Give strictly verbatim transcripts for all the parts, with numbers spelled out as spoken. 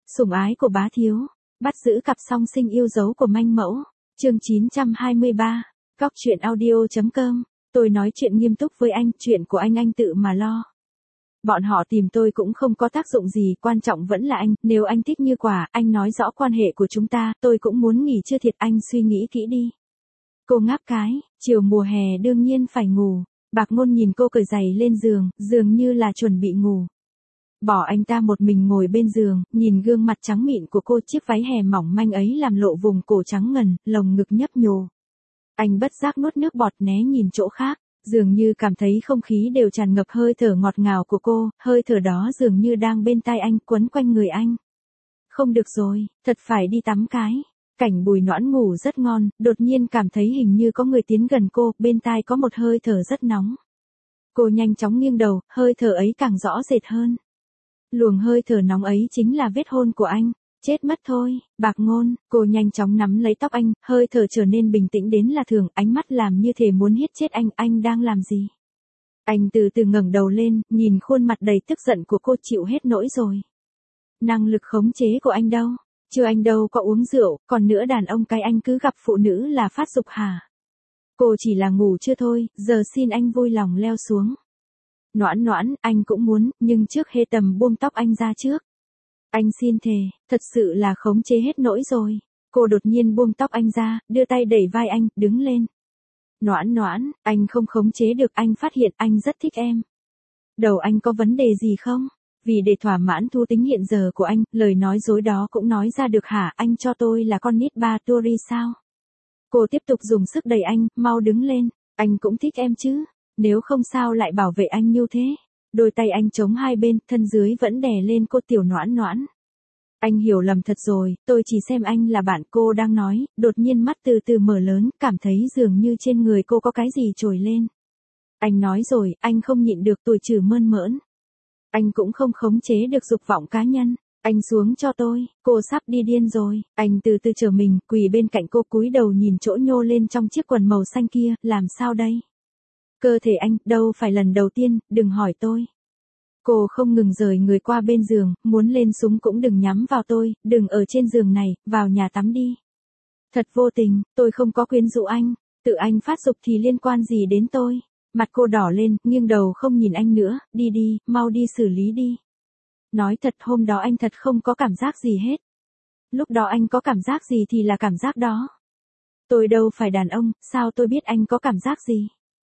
Sủng ái của bá thiếu, bắt giữ cặp song sinh yêu dấu của manh mẫu, chương chín trăm hai mươi ba, góc truyện audio.com, tôi nói chuyện nghiêm túc với anh, chuyện của anh anh tự mà lo. Bọn họ tìm tôi cũng không có tác dụng gì, quan trọng vẫn là anh, nếu anh thích Như Quả, anh nói rõ quan hệ của chúng ta, tôi cũng muốn nghỉ chưa thiệt, anh suy nghĩ kỹ đi. Cô ngáp cái, chiều mùa hè đương nhiên phải ngủ, Bạc Ngôn nhìn cô cởi giày lên giường, dường như là chuẩn bị ngủ. Bỏ anh ta một mình ngồi bên giường, nhìn gương mặt trắng mịn của cô, chiếc váy hè mỏng manh ấy làm lộ vùng cổ trắng ngần, lồng ngực nhấp nhô. Anh bất giác nuốt nước bọt né nhìn chỗ khác, dường như cảm thấy không khí đều tràn ngập hơi thở ngọt ngào của cô, hơi thở đó dường như đang bên tai anh, quấn quanh người anh. Không được rồi, thật phải đi tắm cái. Cảnh Bùi Noãn ngủ rất ngon, đột nhiên cảm thấy hình như có người tiến gần cô, bên tai có một hơi thở rất nóng. Cô nhanh chóng nghiêng đầu, hơi thở ấy càng rõ rệt hơn. Luồng hơi thở nóng ấy chính là vết hôn của anh. Chết mất thôi, Bạc Ngôn, cô nhanh chóng nắm lấy tóc anh, hơi thở trở nên bình tĩnh đến lạ thường, ánh mắt làm như thể muốn hiết chết anh, anh đang làm gì? Anh từ từ ngẩng đầu lên, nhìn khuôn mặt đầy tức giận của cô, chịu hết nỗi rồi. Năng lực khống chế của anh đâu? Chưa, anh đâu có uống rượu, còn nữa đàn ông cái anh cứ gặp phụ nữ là phát dục hả? Cô chỉ là ngủ chưa thôi, giờ xin anh vui lòng leo xuống. Noãn Noãn, anh cũng muốn, nhưng trước Hê Tầm buông tóc anh ra trước. Anh xin thề, thật sự là khống chế hết nỗi rồi. Cô đột nhiên buông tóc anh ra, đưa tay đẩy vai anh, đứng lên. Noãn Noãn, anh không khống chế được, anh phát hiện anh rất thích em. Đầu anh có vấn đề gì không? Vì để thỏa mãn thú tính hiện giờ của anh, lời nói dối đó cũng nói ra được hả? Anh cho tôi là con nít ba Turi sao? Cô tiếp tục dùng sức đẩy anh, mau đứng lên. Anh cũng thích em chứ? Nếu không sao lại bảo vệ anh như thế? Đôi tay anh chống hai bên, thân dưới vẫn đè lên cô. Tiểu Noãn Noãn. Anh hiểu lầm thật rồi, tôi chỉ xem anh là bạn. Cô đang nói, đột nhiên mắt từ từ mở lớn, cảm thấy dường như trên người cô có cái gì trồi lên. Anh nói rồi, anh không nhịn được tuổi trừ mơn mởn. Anh cũng không khống chế được dục vọng cá nhân. Anh xuống cho tôi, cô sắp đi điên rồi. Anh từ từ trở mình, quỳ bên cạnh cô, cúi đầu nhìn chỗ nhô lên trong chiếc quần màu xanh kia, làm sao đây? Cơ thể anh, đâu phải lần đầu tiên, đừng hỏi tôi. Cô không ngừng rời người qua bên giường, muốn lên súng cũng đừng nhắm vào tôi, đừng ở trên giường này, vào nhà tắm đi. Thật vô tình, tôi không có quyến rũ anh, tự anh phát dục thì liên quan gì đến tôi. Mặt cô đỏ lên, nghiêng đầu không nhìn anh nữa, đi đi, mau đi xử lý đi. Nói thật, hôm đó anh thật không có cảm giác gì hết. Lúc đó anh có cảm giác gì thì là cảm giác đó. Tôi đâu phải đàn ông, sao tôi biết anh có cảm giác gì?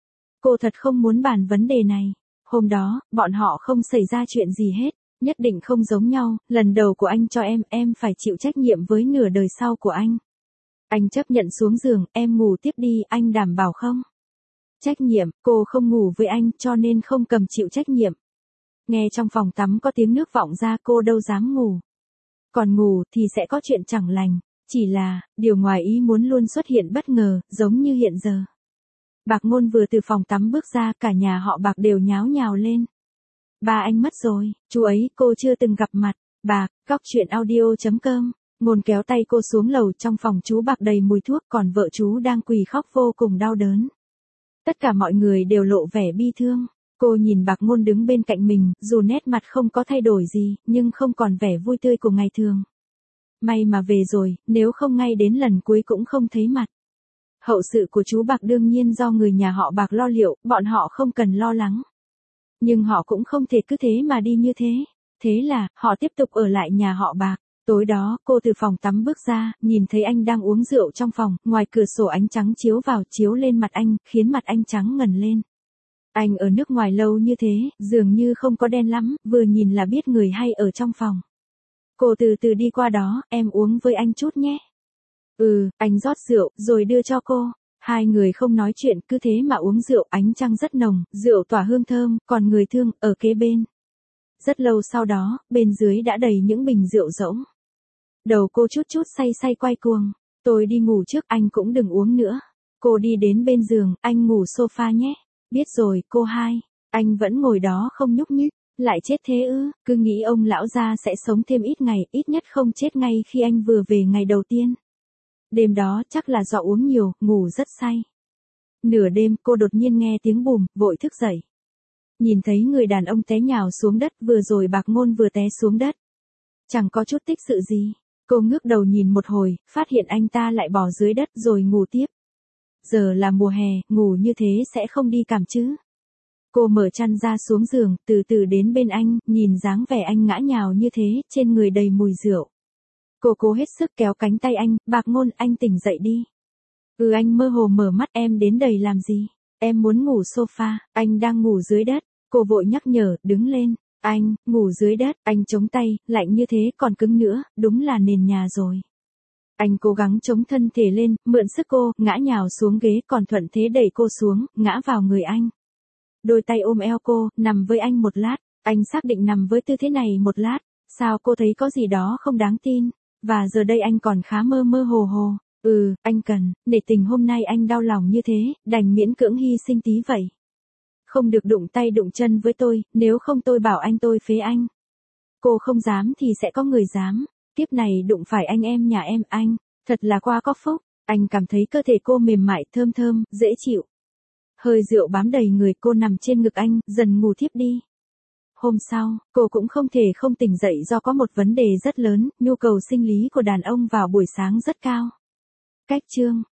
Cô thật không muốn bàn vấn đề này. Hôm đó, bọn họ không xảy ra chuyện gì hết, nhất định không giống nhau, lần đầu của anh cho em, em phải chịu trách nhiệm với nửa đời sau của anh. Anh chấp nhận xuống giường, em ngủ tiếp đi, anh đảm bảo không? Trách nhiệm, cô không ngủ với anh cho nên không cầm chịu trách nhiệm. Nghe trong phòng tắm có tiếng nước vọng ra, cô đâu dám ngủ. Còn ngủ thì sẽ có chuyện chẳng lành, chỉ là, điều ngoài ý muốn luôn xuất hiện bất ngờ, giống như hiện giờ. Bạc Ngôn vừa từ phòng tắm bước ra, cả nhà họ Bạc đều nháo nhào lên. Ba anh mất rồi, chú ấy cô chưa từng gặp mặt. Bạc, góc truyện audio.com, Ngôn kéo tay cô xuống lầu, trong phòng chú Bạc đầy mùi thuốc, còn vợ chú đang quỳ khóc vô cùng đau đớn. Tất cả mọi người đều lộ vẻ bi thương. Cô nhìn Bạc Ngôn đứng bên cạnh mình, dù nét mặt không có thay đổi gì, nhưng không còn vẻ vui tươi của ngày thường. May mà về rồi, nếu không ngay đến lần cuối cũng không thấy mặt. Hậu sự của chú Bạc đương nhiên do người nhà họ Bạc lo liệu, bọn họ không cần lo lắng. Nhưng họ cũng không thể cứ thế mà đi như thế. Thế là, họ tiếp tục ở lại nhà họ Bạc. Tối đó, cô từ phòng tắm bước ra, nhìn thấy anh đang uống rượu trong phòng, ngoài cửa sổ ánh trắng chiếu vào, chiếu lên mặt anh, khiến mặt anh trắng ngần lên. Anh ở nước ngoài lâu như thế, dường như không có đen lắm, vừa nhìn là biết người hay ở trong phòng. Cô từ từ đi qua đó, em uống với anh chút nhé. Ừ, anh rót rượu, rồi đưa cho cô. Hai người không nói chuyện, cứ thế mà uống rượu, ánh trăng rất nồng, rượu tỏa hương thơm, còn người thương, ở kế bên. Rất lâu sau đó, bên dưới đã đầy những bình rượu rỗng. Đầu cô chút chút say say quay cuồng. Tôi đi ngủ trước, anh cũng đừng uống nữa. Cô đi đến bên giường, anh ngủ sofa nhé. Biết rồi, cô hai. Anh vẫn ngồi đó không nhúc nhích. Lại chết thế ư, cứ nghĩ ông lão gia sẽ sống thêm ít ngày, ít nhất không chết ngay khi anh vừa về ngày đầu tiên. Đêm đó chắc là do uống nhiều, ngủ rất say. Nửa đêm, cô đột nhiên nghe tiếng bùm, vội thức dậy. Nhìn thấy người đàn ông té nhào xuống đất, vừa rồi Bạc Ngôn vừa té xuống đất. Chẳng có chút tích sự gì. Cô ngước đầu nhìn một hồi, phát hiện anh ta lại bò dưới đất rồi ngủ tiếp. Giờ là mùa hè, ngủ như thế sẽ không đi cảm chứ. Cô mở chăn ra xuống giường, từ từ đến bên anh, nhìn dáng vẻ anh ngã nhào như thế, trên người đầy mùi rượu. Cô cố hết sức kéo cánh tay anh, Bạc Ngôn, anh tỉnh dậy đi. Ừ, anh mơ hồ mở mắt, em đến đây làm gì? Em muốn ngủ sofa, anh đang ngủ dưới đất. Cô vội nhắc nhở, đứng lên. Anh, ngủ dưới đất, anh chống tay, lạnh như thế còn cứng nữa, đúng là nền nhà rồi. Anh cố gắng chống thân thể lên, mượn sức cô, ngã nhào xuống ghế còn thuận thế đẩy cô xuống, ngã vào người anh. Đôi tay ôm eo cô, nằm với anh một lát, anh xác định nằm với tư thế này một lát, sao cô thấy có gì đó không đáng tin, và giờ đây anh còn khá mơ mơ hồ hồ. Ừ, anh cần, nể tình hôm nay anh đau lòng như thế, đành miễn cưỡng hy sinh tí vậy. Không được đụng tay đụng chân với tôi, nếu không tôi bảo anh tôi phế anh. Cô không dám thì sẽ có người dám, kiếp này đụng phải anh em nhà em anh, thật là quá có phúc. Anh cảm thấy cơ thể cô mềm mại thơm thơm, dễ chịu. Hơi rượu bám đầy người, cô nằm trên ngực anh, dần ngủ thiếp đi. Hôm sau, cô cũng không thể không tỉnh dậy do có một vấn đề rất lớn, nhu cầu sinh lý của đàn ông vào buổi sáng rất cao. Cách chương